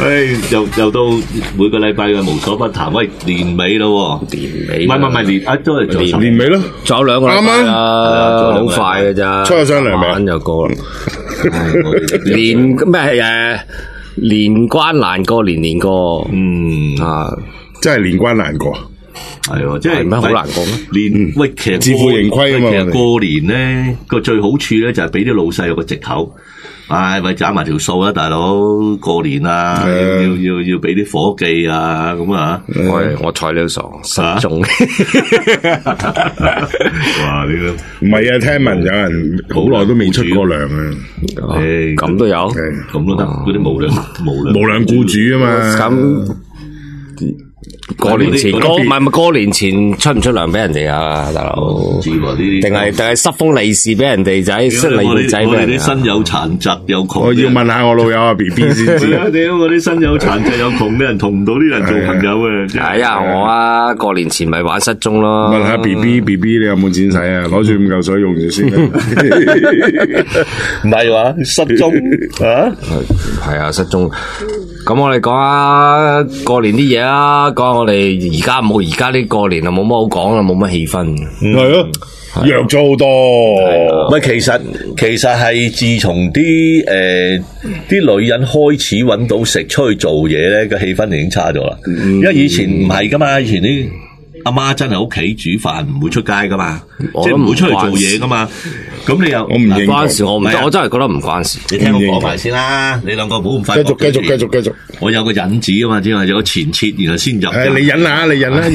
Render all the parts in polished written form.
又到每個禮拜嘅無所不談。喂，年尾咯， 年尾唔係年都係年尾咯， 仲有2個禮拜啦，好快嘅咋， 出咗上嚟未？ 晚就過啦。年咩年關難過年過， 真係年關難過。 係喎，即係咩好難過咩？ 喂，其實自負盈虧啊嘛。 其實過年咧個最好處咧就係俾啲老細有個藉口，咪斬埋條數啦，大佬過年啊，要俾啲伙計啊咁啊。 我睬你都傻，失蹤。 哇！呢個唔係啊，聽聞有人好耐都未出過糧啊。 咁都有， 咁都得，嗰啲無良僱主啊嘛。 咁過年前，過年前出唔出糧俾人哋啊，大佬？ 唔知喎呢啲， 定係塞封利是俾人哋仔，塞利仔俾人哋。我哋啲身有殘疾又窮， 我要問下我老友阿 B B 先知。 屌，我啲身有殘疾又窮，俾人同唔到啲人做朋友嘅。 係啊，我過年前咪玩失蹤咯。 問下 B B，你有冇錢使啊？攞住5嚿水用住先。 唔係話失蹤啊？ 係啊，失蹤。咁我哋講下過年啲嘢啊，講下我哋而家呢過年啊冇乜好講啦，冇乜氣氛。 係咯，弱咗好多。 喂，其實係自從啲女人開始揾到食出去做嘢咧，個氣氛已經差咗啦。因為以前唔係噶嘛，以前啲阿媽真係屋企煮飯，唔會出街噶嘛，即係唔會出去做嘢噶嘛。咁你又我唔關事，我真係覺得唔關事。 你聽我講埋先啦，你兩個唔好咁快。 繼續。 我有個引子啊嘛，只係有個前設，然後先入。 你忍啦。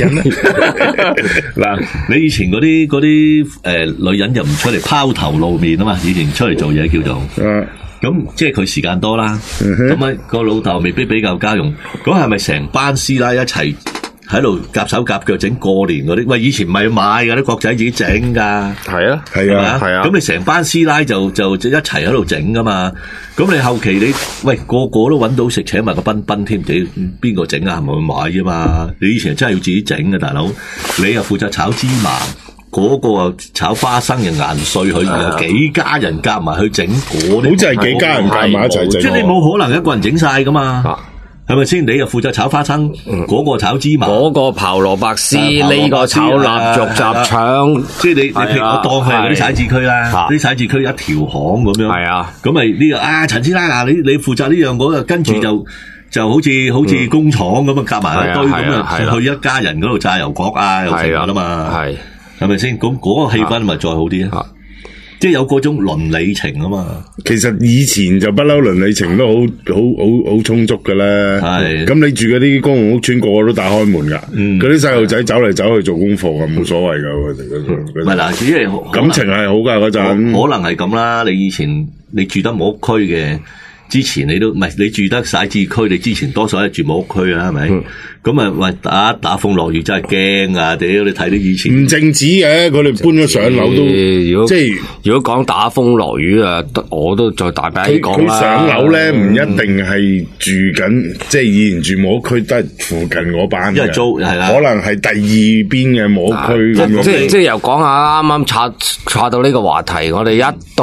嗱，你以前嗰啲女人就唔出嚟拋頭露面啊嘛，以前出嚟做嘢叫做。咁即係佢時間多啦。咁啊個老豆未必比較家用。咁係咪成班師奶一齊喺度夾手夾腳整過年嗰啲？喂，以前唔係買噶，啲國仔自己整噶。 係啊。 咁你成班師奶就一齊喺度整噶嘛？咁你後期個個都揾到食，請埋個賓賓添，你邊個整啊？係咪去買啫嘛？你以前真係要自己整嘅，大佬。你又負責炒芝麻，嗰個啊炒花生又研碎佢，然後幾家人夾埋去整嗰啲， 好似係幾家人夾埋一齊整。 即係你冇可能一個人整晒噶嘛？係咪先？你又負責炒花生，嗰個炒芝麻， 嗰個刨蘿蔔絲，呢個炒臘肉雜腸， 即係你譬如我當佢係嗰啲徙置區啦，啲徙置區一條巷咁樣， 係啊， 咁咪呢個陳師奶嗱，你負責呢樣嗰個，跟住就好似工廠咁啊，夾埋一堆咁啊，去一家人嗰度炸油角啊，又成噶啦嘛，係咪先？咁嗰個氣氛咪再好啲啊？即係有嗰種倫理情啊嘛， 其實以前就不嬲倫理情都好充足噶啦。係咁你住嗰啲公共屋邨，個個都打開門噶，嗰啲細路仔走嚟走去做功課啊，冇所謂噶。佢哋唔係嗱，只係感情係好噶嗰陣， 可能係咁啦。你以前你住得冇屋區嘅，之前你都唔係你住得徙置區，你之前多數係住冇屋區啦，係咪？咁啊，喂打風落雨真係驚啊！屌你睇啲以前唔淨止嘅，佢哋搬咗上樓都即係如果講打風落雨啊，我都再大把啲講啦。 佢上樓咧唔一定係住緊，即係以前住冇屋區都係附近嗰班嘅， 因為租係啦， 可能係第二邊嘅冇屋區咁樣。 即係又講下啱啱插到呢個話題，我哋一到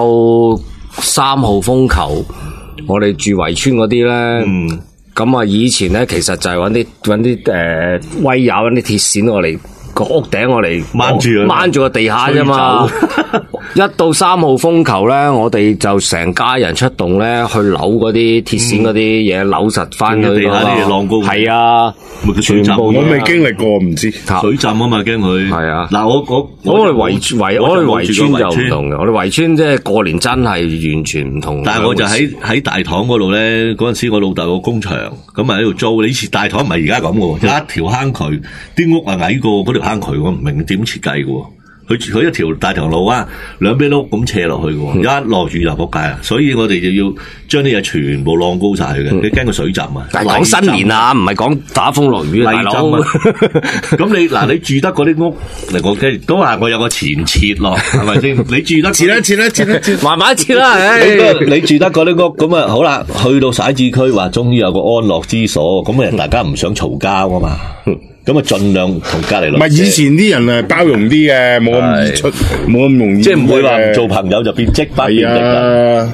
3號風球，我哋住圍村嗰啲咧。咁啊，以前咧其實就係揾啲威亞揾啲鐵線我嚟個屋頂我嚟掹住個地下啫嘛。一到3號風球咧，我哋就成家人出動咧去扭嗰啲鐵線嗰啲嘢，扭實翻佢。地下啲嘢浪高。係啊， 全部我未經歷過，唔知水浸啊嘛，驚佢。 係啊。 嗱， 我哋圍村就唔同嘅，我哋圍村即係過年真係完全唔同。 但係我就喺大堂嗰度咧，嗰陣時我老豆個工場咁啊喺度租。你以前大堂唔係而家咁嘅，有一條坑渠，啲屋啊矮過嗰條坑渠，我唔明點設計嘅。佢一條大條路啊，兩邊碌咁斜落去嘅，一落雨就仆街啊！所以我哋就要將啲嘢全部晾高晒嘅，你驚個水浸啊！ 但係講新年啊，唔係講打風落雨啊，大佬。 咁你嗱，你住得嗰啲屋，嚟我都話我有個前設咯，係咪先？你住得切啦， 慢慢切啦。 你住得嗰啲屋，咁啊好啦，去到徙置區話終於有個安樂之所，咁啊大家唔想嘈交啊嘛。咁啊，盡量同隔離鄰。唔係以前啲人啊，包容啲嘅，冇咁易出，冇咁容易。 即係唔會話唔做朋友就變積不變敵啊！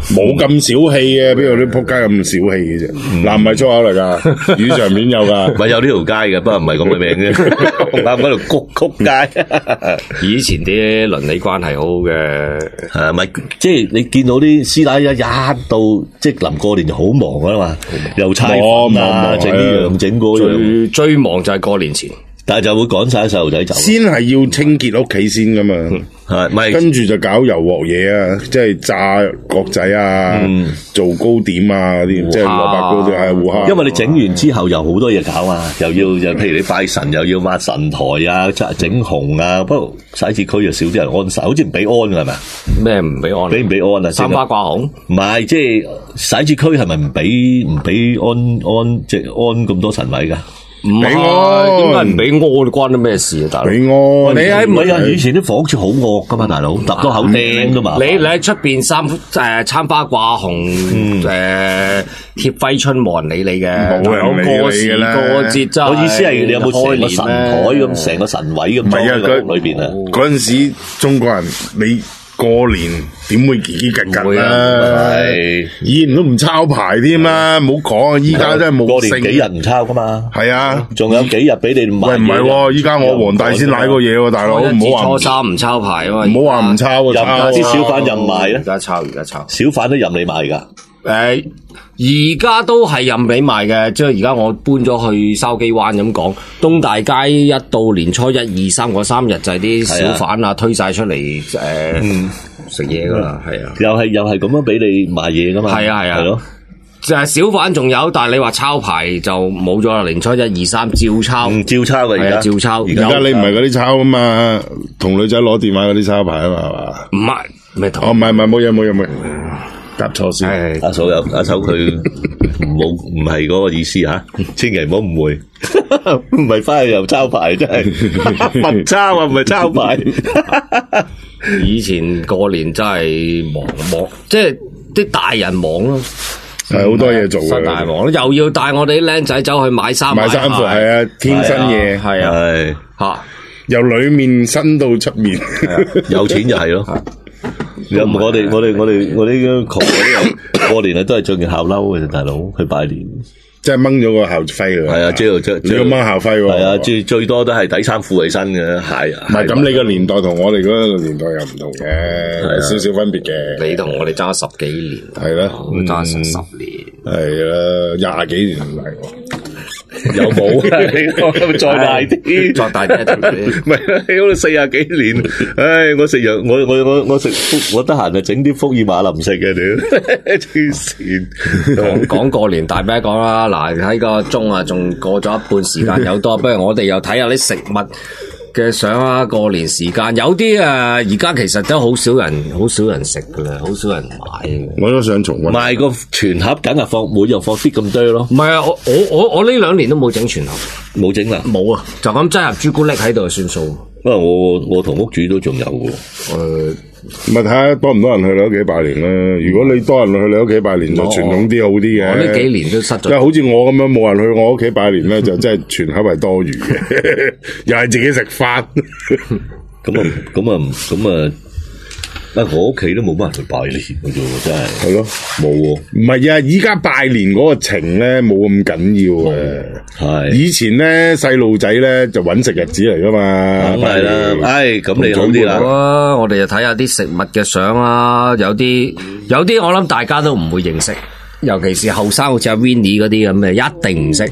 冇咁小氣嘅，邊有啲仆街咁小氣嘅啫？嗱，唔係粗口嚟噶，語上面有噶， 咪有呢條街嘅，不過唔係咁嘅名啫。紅磡嗰條曲街， 以前啲鄰里關係好嘅， 係咪？即係你見到啲師奶一到即係臨過年就好忙噶啦嘛，又猜飯啊，整呢樣整嗰樣， 最忙就係過年前。 但係就會趕晒細路仔走， 先係要清潔屋企先噶嘛， 係咪？ 跟住就搞油鑊嘢啊，即係炸角仔啊，做糕點啊嗰啲，即係蘿蔔糕就係芋蝦。 因為你整完之後又好多嘢搞啊，又譬如你拜神又要抹神台啊，整紅啊。不過徙置區就少啲人安神，好似唔俾安㗎係咪？ 咩唔俾安？ 俾唔俾安啊？ 三花掛紅？ 唔係，即係徙置區係咪唔俾安即係安咁多神位㗎？ 唔係，點解唔俾屙？關咗咩事啊，大佬？ 俾屙， 你喺唔係啊？以前啲房署好惡噶嘛，大佬揼到口釘噶嘛。 你喺出邊參花掛紅貼揮春冇人理你嘅， 冇人理你過時過節真係。 我意思係你有冇成個神台咁，成個神位咁裝喺裏邊啊？ 嗰陣時中國人你。過年點會嘰嘰格格啊？以前都唔抄牌添啦，唔好講啊！依家真係冇。 過年幾日唔抄噶嘛？ 係啊， 仲有幾日俾你買嘢。 喂，唔係喎，依家我黃大仙瀨過嘢喎，大佬唔好話。 初三唔抄牌啊嘛， 唔好話唔抄啊！抄啲小販任賣咧。 而家抄， 小販都任你賣噶。 而家都係任你賣嘅，即係而家我搬咗去筲箕灣咁講，東大街一到年初1、2、3嗰3日就係啲小販啊推晒出嚟食嘢噶啦，係啊， 又係咁樣俾你賣嘢噶嘛， 係啊， 係咯， 就係小販仲有，但係你話抄牌就冇咗啦，年初1、2、3照抄， 照抄嘅， 係啊，照抄。 而家你唔係嗰啲抄啊嘛，同女仔攞電話嗰啲抄牌啊嘛，係嘛？ 唔係咩？ 哦，唔係冇嘢。答錯先， 阿嫂佢唔係嗰個意思吓，千祈唔好誤會，唔係翻去又抄牌，真係唔抄啊，唔係抄牌。 以前過年真係忙，即係啲大人忙咯， 係好多嘢做嘅， 大忙又要帶我哋啲僆仔走去買衫褲， 係啊，添新嘢， 係啊，吓由裏面伸到出面， 有錢就係咯。我哋窮嗰啲過年啊，都係着件校褸嘅，大佬去拜年， 即係掹咗個校徽啊！ 係啊，即係你要掹校徽喎。係啊，最多都係底衫褲起身嘅鞋。 唔係咁，你個年代同我哋嗰個年代又唔同嘅，少少分別嘅。 你同我哋爭10幾年， 係啦， 爭10年， 係啦，20幾年唔係喎。 有冇啊？再大啲， 再大啲， 唔係喺度40幾年。唉，我食藥，我食福，我得閒就整啲福爾馬林食嘅屌，黐線。 講過年大咩講啦？嗱，喺個鐘啊，仲過咗一半時間有多，不如我哋又睇下啲食物嘅相啊。過年時間有啲而家其實都好少人食噶啦，好少人買嘅。 我都想重溫賣個全盒，梗係放每日放啲咁多咯。 唔係啊，我呢2年都冇整全盒， 冇整啦， 冇啊，就咁擠盒朱古力喺度就算數。 因為我同屋主都仲有嘅。 咪睇下多唔多人去你屋企拜年啦。如果你多人去你屋企拜年，就傳統啲好啲嘅。 我呢幾年都失咗。 即係好似我咁樣冇人去我屋企拜年咧，就真係全盒係多餘嘅，又係自己食飯。 咁啊！我屋企都冇乜人去拜年嘅啫喎，真係。係咯，冇喎。唔係啊，依家拜年嗰個情咧冇咁緊要嘅。係。以前咧細路仔咧就揾食日子嚟噶嘛。 梗係啦。唉，咁你好啲啦。 我哋就睇下啲食物嘅相啦，有啲我諗大家都唔會認識。尤其是後生，好似阿 Winnie 嗰啲咁嘅，一定唔識。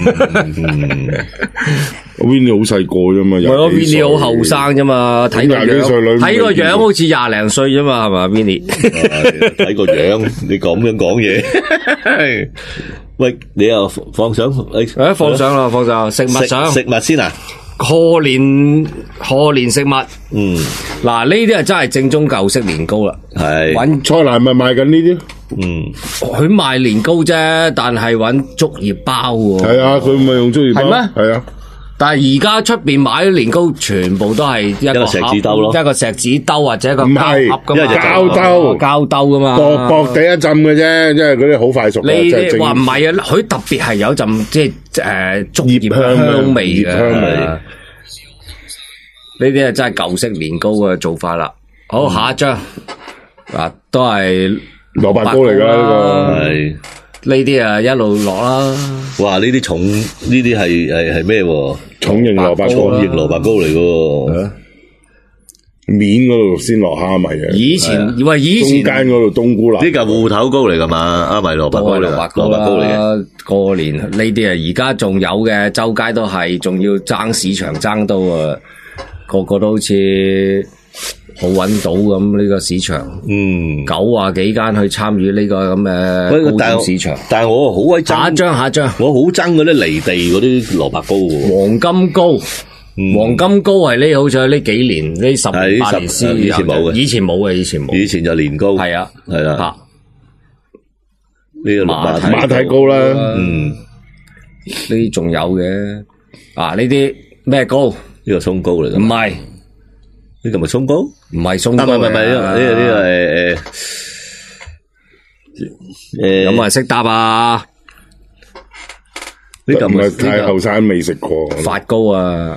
Winnie 好細個啫嘛， 唔係咯 Winnie 好後生啫嘛，睇個樣好似20零歲啫嘛，係嘛 Winnie？ 睇個樣，你咁樣講嘢。喂，你又放相？ 放相啦，放相食物相。 食物先啊！ 賀年食物，嗱呢啲係真係正宗舊式年糕啦。 係揾菜欄咪賣緊呢啲？ 佢賣年糕啫，但係揾竹葉包喎。 係啊，佢咪用竹葉包？係咩？係啊。 但係而家出邊買啲年糕，全部都係一個錫紙兜咯， 一個錫紙兜或者一個膠盒噶嘛，膠兜噶嘛， 薄薄地一浸嘅啫，因為嗰啲好快熟。 你話唔係啊？佢特別係有陣即係竹葉香味嘅。呢啲係真係舊式年糕嘅做法啦。好，下一張嗱，都係蘿蔔糕嚟㗎呢個。 係呢啲啊一路落啦。 哇！呢啲重，呢啲係咩喎？ 重型蘿蔔糕， 重型蘿蔔糕嚟喎。 面嗰度先落蝦米嘅。 以前中間嗰度冬菇辣。 呢嚿芋頭糕嚟㗎嘛？蝦米蘿蔔糕嚟㗎，蘿蔔糕嚟嘅。 過年呢啲啊，而家仲有嘅，周街都係，仲要爭市場爭到啊，個個都好似好揾到咁呢個市場。90幾間去參與呢個咁嘅糕點市場。 但係我好鬼憎。 下一張， 我好憎嗰啲離地嗰啲蘿蔔糕喎。 黃金糕。黃金糕係呢，好似係呢幾年呢10年8年先有，以前冇嘅，以前就年糕，係啊，係啦，呢個馬蹄糕啦， 呢啲仲有嘅，呢啲咩糕？ 呢個鬆糕嚟嘅， 唔係， 呢個咪鬆糕？ 唔係鬆糕， 唔係，呢個係咁啊識答啊？ 呢個唔係太後生未食過。 發糕啊！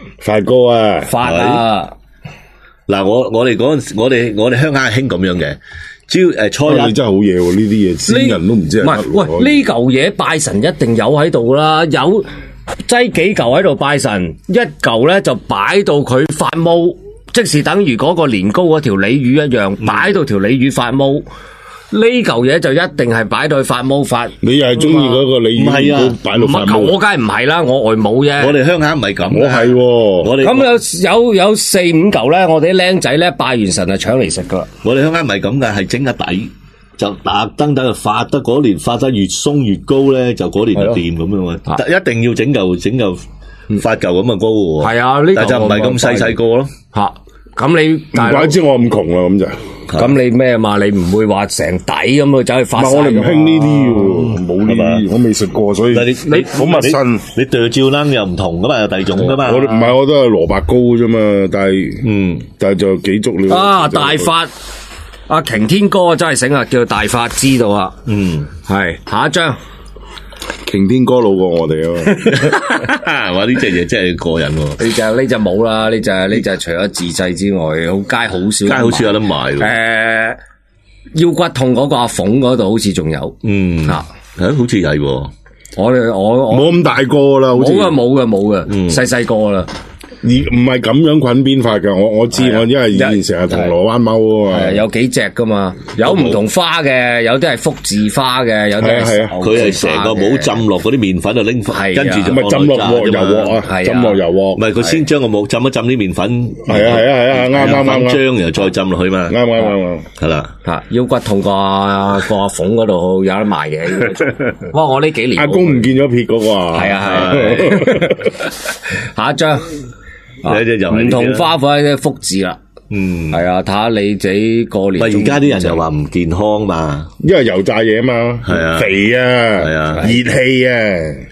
嗱，我哋嗰陣時，我哋鄉下係興咁樣嘅，只要初一你真係好嘢喎！呢啲嘢先人都唔知係乜。 喂，呢嚿嘢拜神一定有喺度啦，有擠幾嚿喺度拜神，一嚿咧就擺到佢發毛，即是等於嗰個年糕嗰條鯉魚一樣，擺到條鯉魚發毛。呢嚿嘢就一定係擺到去發毛發。你又係中意嗰個鯉魚都擺到發毛？ 我梗係唔係啦，我外母啫。 我哋鄉下唔係咁。 我係，我哋咁有4-5嚿咧，我哋啲僆仔咧拜完神就搶嚟食噶。 我哋鄉下唔係咁嘅，係整個底，就特登等佢發得嗰年發得越鬆越高咧，就嗰年就掂咁樣啊！一定要整嚿發嚿咁嘅糕喎。係啊，呢但就唔係咁細個咯。嚇，咁你唔怪之我咁窮啦，咁就。 咁你咩嘛？你唔會話成底咁去走去發晒。 我哋唔興呢啲喎，冇呢啲，我未食過，所以你好陌生。 你對照啦又唔同噶嘛，有第二種噶嘛。 我唔係，我都係蘿蔔糕啫嘛，但係就幾足料。 大發阿擎天哥真係醒啊，叫大發知道啊。係下一張。 擎天哥老過我哋啊！ 哇！呢隻嘢真係過癮喎。 呢隻冇啦，呢隻除咗自製之外，街好少有得賣。腰骨痛嗰個阿鳳嗰度好似仲有。 好似係喎。 我冇咁大個啦，好似冇嘅，細個啦。 而唔係咁樣捆邊法㗎，我知，我因為以前成日銅鑼灣踎啊嘛。 有幾隻㗎嘛，有唔同花嘅，有啲係福字花嘅，有啲係佢係成個帽浸落嗰啲麵粉就拎翻，跟住就咪浸落油鑊啊，浸落油鑊。 唔係佢先將個帽浸一浸啲麵粉， 係啱， 漿然後再浸落去嘛。 啱，係啦。腰骨痛個阿鳳嗰度有得賣嘅。哇！我呢幾年阿公唔見咗撇嗰個啊。 係啊。下一張。唔同花款嘅福字啦，係啊，睇下你自己過年。 而家啲人又話唔健康嘛， 因為油炸嘢嘛， 係啊， 肥啊，熱氣啊，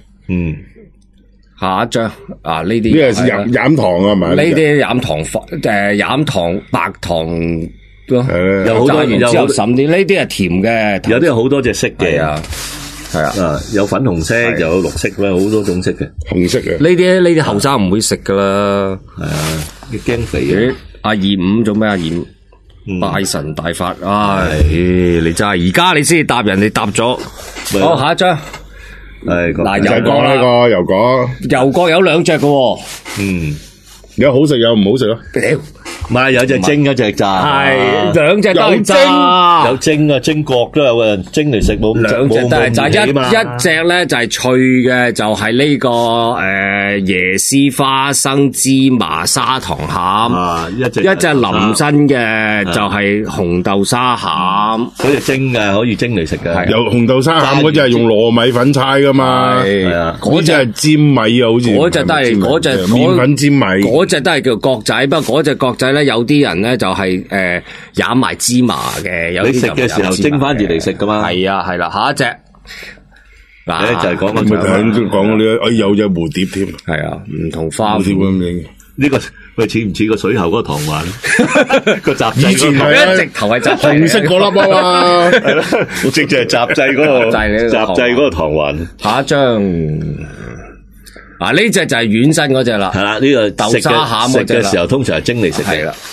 下一張呢啲呢個係飲糖啊，係咪？ 呢啲飲糖白糖咯， 有好多完之後滲啲，呢啲係甜嘅， 有啲好多隻色嘅。 係啊， 有粉紅色，又有綠色啦，好多種色嘅， 紅色嘅。 呢啲後生唔會食噶啦， 係啊，驚肥啊！ 阿25做咩？阿25拜神大發，你真係而家你先答人哋答咗。好，下一張。嗱， 油角呢個油角有2隻嘅， 有好食有唔好食咯。 唔係有隻蒸一隻炸， 係2隻都係炸， 有蒸啊，蒸角都有嘅，蒸嚟食冇 2隻都係炸，一隻咧就係脆嘅，就係呢個椰絲花生芝麻砂糖餡，一隻淋身嘅就係紅豆沙餡， 嗰隻蒸嘅可以蒸嚟食嘅， 有紅豆沙餡嗰隻係用糯米粉搓噶嘛，嗰隻係尖米啊，好似嗰隻都係嗰隻麵粉尖米， 嗰隻都係叫角仔，不過嗰隻角仔咧。有啲人咧就係飲埋芝麻嘅，有啲你食嘅時候蒸翻住嚟食噶嘛？ 係啊，係啦，下一隻就係講嗰啲，有隻蝴蝶添， 係啊，唔同花蝴蝶咁樣。 呢個喂似唔似個水喉嗰個糖環個雜製？ 以前係直頭係紅色嗰粒啊嘛， 係咯，直就係雜製嗰個雜製嗰個糖環。 下一張。呢隻就係軟身嗰隻啦， 係啦，呢個豆沙餡嗰隻啦， 食嘅時候通常係蒸嚟食嘅。 係啦，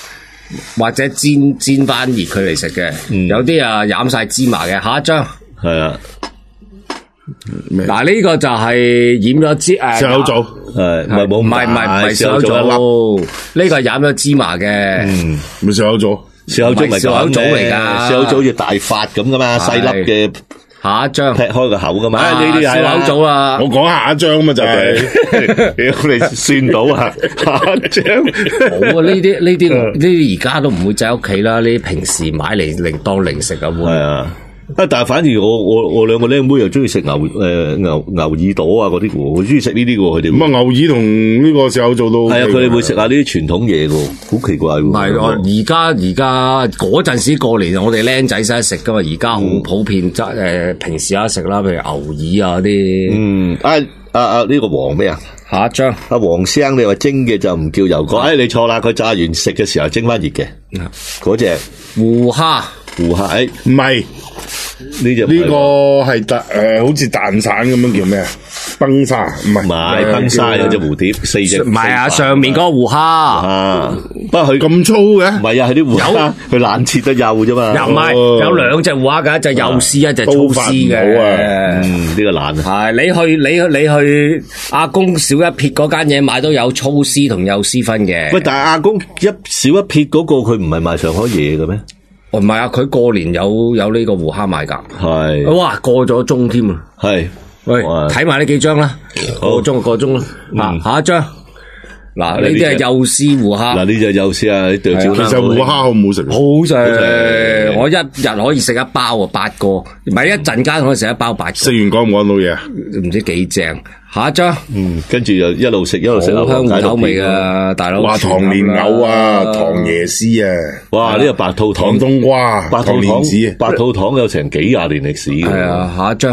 或者煎翻熱佢嚟食嘅，有啲啊染晒芝麻嘅。下一張係啊， 嗱呢個就係染咗笑口棗， 唔係笑口棗，呢個係染咗芝麻嘅， 咪笑口棗， 笑口棗咪笑口棗嚟㗎， 笑口棗好似大發咁噶嘛，細粒嘅。 下一張劈開個口噶嘛， 呢啲係笑口棗啦。 我講下一張嘛就係， 你算到啊？下一張冇啊！呢啲而家都唔會喺屋企啦，呢啲平時買嚟當零食啊會。 係啊。但係反而我兩個僆妹又中意食牛耳朵啊嗰啲喎，好中意食呢啲喎佢哋。 咁啊牛耳同呢個笑口棗都係啊，佢哋會食下呢啲傳統嘢喎，好奇怪喎。 唔係我而家嗰陣時過年，我哋僆仔先食噶嘛，而家好普遍平時有得食啦，譬如牛耳啊嗰啲。 呢個黃咩啊？ 下一張阿黃生，你話蒸嘅就唔叫油角，你錯啦，佢炸完食嘅時候蒸翻熱嘅，嗰隻胡蝦。 胡蝦， 唔係呢個係好似蛋散咁樣叫咩啊？崩沙唔係崩沙有隻蝴蝶4隻， 唔係啊，上面嗰個胡蝦， 不過佢咁粗嘅， 唔係啊，係啲胡蝦佢冷切得幼啫嘛， 又唔係有兩隻胡蝦㗎，一隻幼絲，一隻粗絲嘅， 呢個懶係你去阿公小一撇嗰間嘢買都有粗絲同幼絲分嘅。 喂，但係阿公小一撇嗰個佢唔係賣上海嘢嘅咩？ 唔係啊，佢過年有呢個胡蝦賣㗎。 係， 哇，過咗鐘添啊！ 係， 喂，睇埋呢幾張啦，過鐘啦。下一張，嗱呢啲係幼絲胡蝦。 嗱呢隻幼絲啊，其實胡蝦好唔好食？ 好食，我一日可以食一包啊，8個，唔係一陣間可以食一包8個。 食完講唔講到嘢啊？ 唔知幾正。下一張， 跟住就一路食好香口味啊，大佬。 話糖蓮藕啊，糖椰絲啊， 哇！呢個白兔糖、 冬瓜、 白兔糖、 子、 白兔糖有成幾廿年歷史嘅。 係啊，下一張，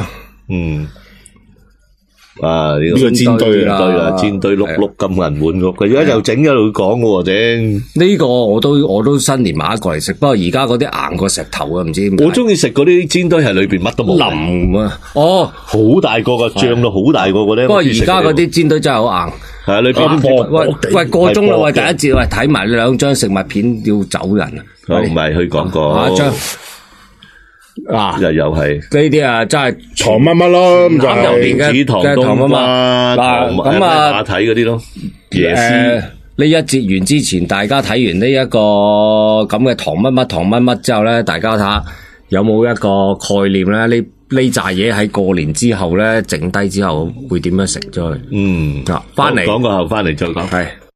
呢個煎堆啦，煎堆碌碌金銀滿屋，佢而家又整一路講嘅喎，整呢個我都新年買一個嚟食，不過而家嗰啲硬過石頭啊，唔知點解。 我中意食嗰啲煎堆係裏邊乜都冇， 腍啊！哦， 好大個噶，醬到好大個咧。 不過而家嗰啲煎堆真係好硬。 係啊，裏邊喂個鐘啦，喂第一節，喂睇埋兩張食物片要走人啊！ 唔係去廣告。 下一張。 又係呢啲啊，真係糖乜乜咯，咁就係糖冬瓜、咁馬蹄嗰啲咯。椰絲呢一節完之前，大家睇完呢一個咁嘅糖乜乜之後咧，大家睇下有冇一個概念咧？呢扎嘢喺過年之後咧，剩低之後會點樣食咗佢？ 翻嚟講過後翻嚟再講。 係。